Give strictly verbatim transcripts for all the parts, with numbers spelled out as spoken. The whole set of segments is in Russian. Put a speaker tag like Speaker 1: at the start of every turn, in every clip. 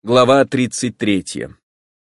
Speaker 1: Глава тридцать третья.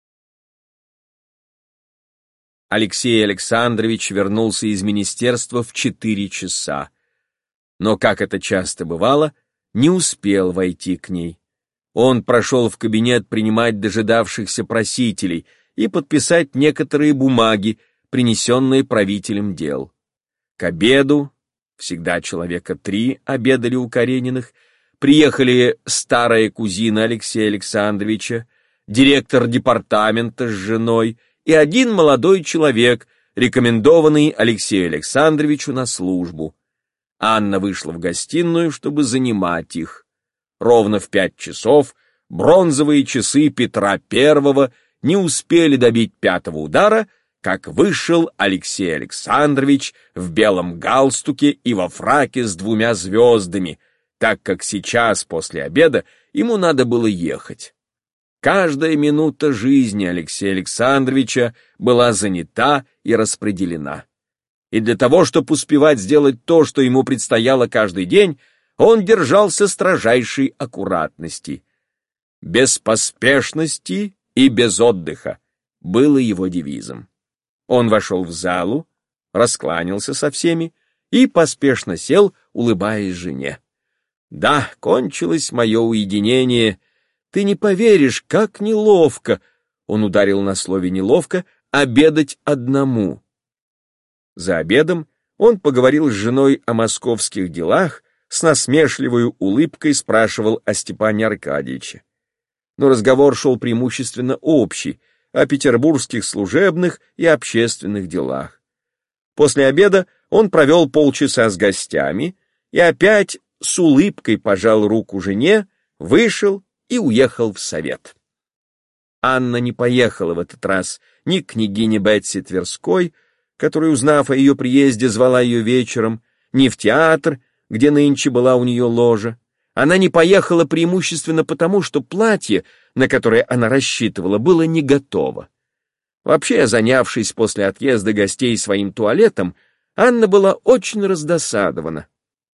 Speaker 1: Алексей Александрович вернулся из министерства в четыре часа, но, как это часто бывало, не успел войти к ней. Он прошел в кабинет принимать дожидавшихся просителей и подписать некоторые бумаги, принесенные правителем дел. К обеду, всегда человека три обедали у Карениных, приехали старая кузина Алексея Александровича, директор департамента с женой и один молодой человек, рекомендованный Алексею Александровичу на службу. Анна вышла в гостиную, чтобы занимать их. Ровно в пять часов бронзовые часы Петра Первого не успели добить пятого удара, как вышел Алексей Александрович в белом галстуке и во фраке с двумя звездами, так как сейчас, после обеда, ему надо было ехать. Каждая минута жизни Алексея Александровича была занята и распределена. И для того, чтобы успевать сделать то, что ему предстояло каждый день, он держался строжайшей аккуратности. Без поспешности и без отдыха было его девизом. Он вошел в залу, раскланялся со всеми и поспешно сел, улыбаясь жене. «Да, кончилось мое уединение. Ты не поверишь, как неловко!» Он ударил на слове «неловко» обедать одному. За обедом он поговорил с женой о московских делах, с насмешливой улыбкой спрашивал о Степане Аркадьевиче. Но разговор шел преимущественно общий, о петербургских служебных и общественных делах. После обеда он провел полчаса с гостями и опять с улыбкой пожал руку жене, вышел и уехал в совет. Анна не поехала в этот раз ни к княгине Бетси Тверской, которая, узнав о ее приезде, звала ее вечером, ни в театр, где нынче была у нее ложа. Она не поехала преимущественно потому, что платье, на которое она рассчитывала, было не готово. Вообще, занявшись после отъезда гостей своим туалетом, Анна была очень раздосадована.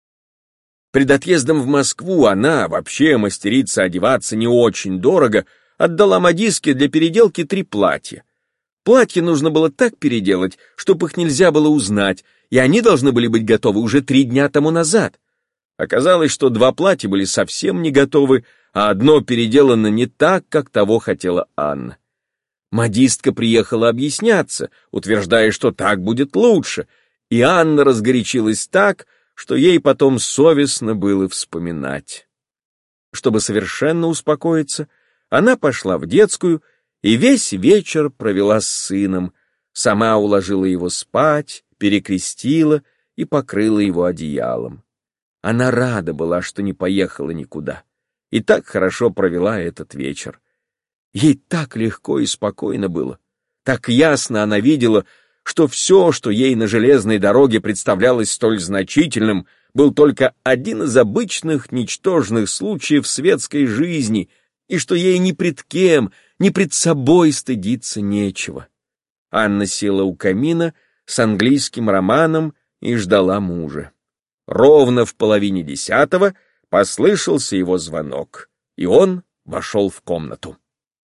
Speaker 1: Пред отъездом в Москву она, вообще мастерица одеваться не очень дорого, отдала модистке для переделки три платья. Платья нужно было так переделать, чтобы их нельзя было узнать, и они должны были быть готовы уже три дня тому назад. Оказалось, что два платья были совсем не готовы, а одно переделано не так, как того хотела Анна. Модистка приехала объясняться, утверждая, что так будет лучше, и Анна разгорячилась так, что ей потом совестно было вспоминать. Чтобы совершенно успокоиться, она пошла в детскую и весь вечер провела с сыном, сама уложила его спать, перекрестила и покрыла его одеялом. Она рада была, что не поехала никуда, и так хорошо провела этот вечер. Ей так легко и спокойно было, так ясно она видела, что все, что ей на железной дороге представлялось столь значительным, был только один из обычных ничтожных случаев светской жизни, и что ей ни пред кем, ни пред собой стыдиться нечего. Анна села у камина с английским романом и ждала мужа. Ровно в половине десятого послышался его звонок, и он вошел в комнату.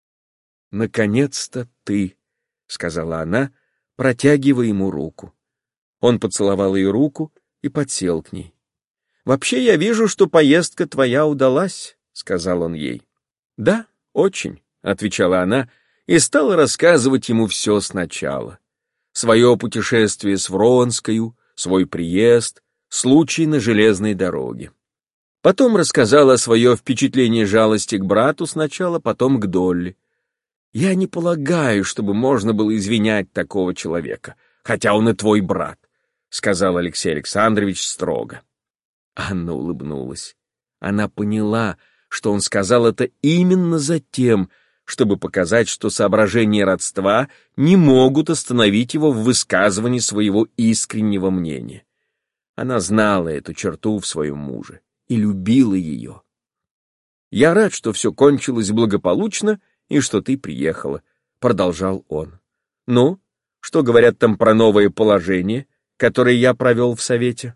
Speaker 1: «Наконец-то ты», — сказала она, протягивая ему руку. Он поцеловал ее руку и подсел к ней. «Вообще я вижу, что поездка твоя удалась», — сказал он ей. «Да, очень», — отвечала она и стала рассказывать ему все сначала. Свое путешествие с Вронскою, свой приезд, случай на железной дороге. Потом рассказала свое впечатление жалости к брату сначала, потом к Долли. «Я не полагаю, чтобы можно было извинять такого человека, хотя он и твой брат», — сказал Алексей Александрович строго. Анна улыбнулась. Она поняла, что он сказал это именно за тем, чтобы показать, что соображения родства не могут остановить его в высказывании своего искреннего мнения. Она знала эту черту в своем муже и любила ее. «Я рад, что все кончилось благополучно и что ты приехала», — продолжал он. «Ну, что говорят там про новое положение, которое я провел в совете?»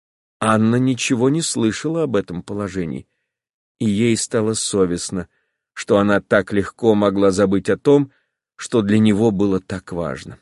Speaker 1: Анна ничего не слышала об этом положении, и ей стало совестно, что она так легко могла забыть о том, что для него было так важно.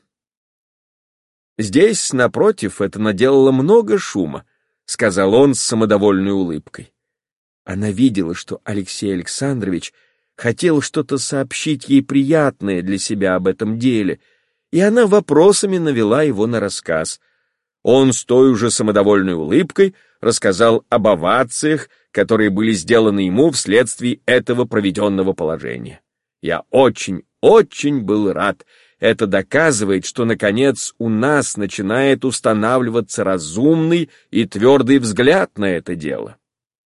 Speaker 1: «Здесь, напротив, это наделало много шума», — сказал он с самодовольной улыбкой. Она видела, что Алексей Александрович хотел что-то сообщить ей приятное для себя об этом деле, и она вопросами навела его на рассказ. Он с той уже самодовольной улыбкой рассказал об овациях, которые были сделаны ему вследствие этого проведенного положения. «Я очень, очень был рад. Это доказывает, что, наконец, у нас начинает устанавливаться разумный и твердый взгляд на это дело».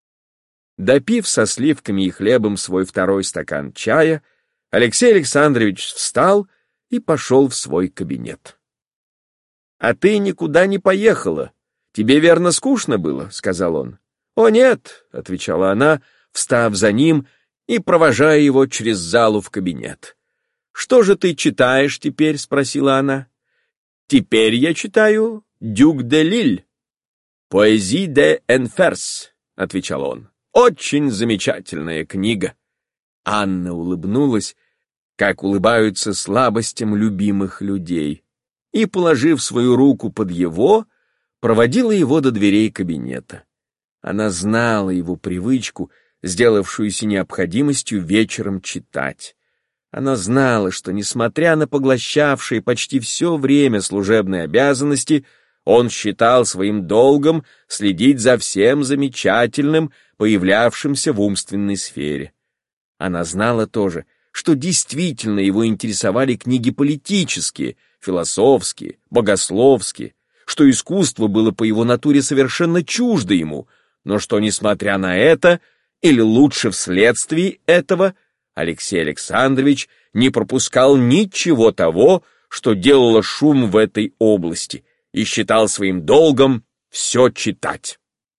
Speaker 1: Допив со сливками и хлебом свой второй стакан чая, Алексей Александрович встал и пошел в свой кабинет. «А ты никуда не поехала. Тебе, верно, скучно было?» — сказал он. «О, нет», — отвечала она, встав за ним и провожая его через залу в кабинет. «Что же ты читаешь теперь?» — спросила она. «Теперь я читаю «Дюк де Лиль», «Поэзи де Энферс», — отвечал он. «Очень замечательная книга». Анна улыбнулась, как улыбаются слабостям любимых людей, и, положив свою руку под его, проводила его до дверей кабинета. Она знала его привычку, сделавшуюся необходимостью вечером читать. Она знала, что, несмотря на поглощавшие почти все время служебные обязанности, он считал своим долгом следить за всем замечательным, появлявшимся в умственной сфере. Она знала тоже, что действительно его интересовали книги политические, философские, богословские, что искусство было по его натуре совершенно чуждо ему, но что, несмотря на это, или лучше вследствие этого, Алексей Александрович не пропускал ничего того, что делало шум в этой области, и считал своим долгом все читать.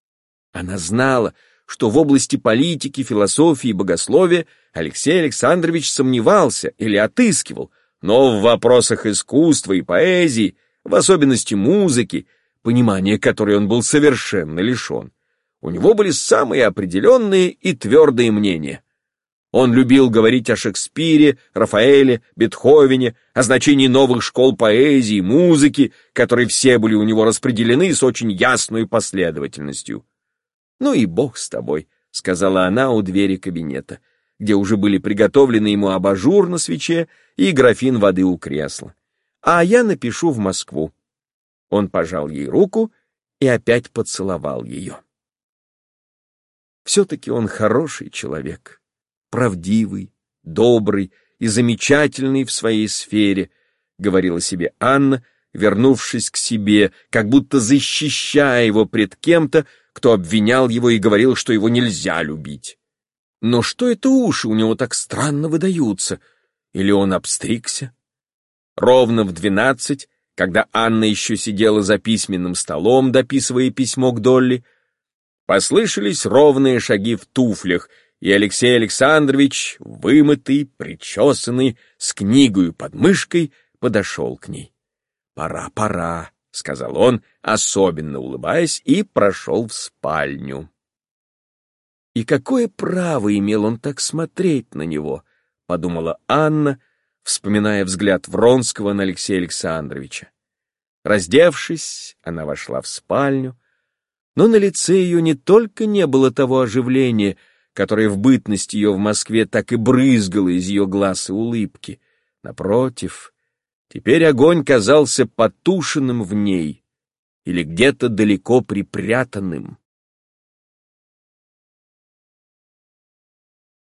Speaker 1: Она знала, что в области политики, философии и богословия Алексей Александрович сомневался или отыскивал, но в вопросах искусства и поэзии, в особенности музыки, понимания которой он был совершенно лишен, у него были самые определенные и твердые мнения. Он любил говорить о Шекспире, Рафаэле, Бетховене, о значении новых школ поэзии, музыки, которые все были у него распределены с очень ясной последовательностью. «Ну и бог с тобой», — сказала она у двери кабинета, где уже были приготовлены ему абажур на свече и графин воды у кресла. «А я напишу в Москву». Он пожал ей руку и опять поцеловал ее. Все-таки он хороший человек, правдивый, добрый и замечательный в своей сфере, говорила себе Анна, вернувшись к себе, как будто защищая его пред кем-то, кто обвинял его и говорил, что его нельзя любить. Но что это уши у него так странно выдаются? Или он обстригся? Ровно в двенадцать, когда Анна еще сидела за письменным столом, дописывая письмо к Долли, послышались ровные шаги в туфлях, и Алексей Александрович, вымытый, причесанный, с книгой под мышкой, подошел к ней. «Пора, пора», — сказал он, особенно улыбаясь, и прошел в спальню. «И какое право имел он так смотреть на него?» — подумала Анна, вспоминая взгляд Вронского на Алексея Александровича. Раздевшись, она вошла в спальню, но на лице ее не только не было того оживления, которое в бытность ее в Москве так и брызгало из ее глаз и улыбки. Напротив, теперь огонь казался потушенным в ней или где-то далеко припрятанным.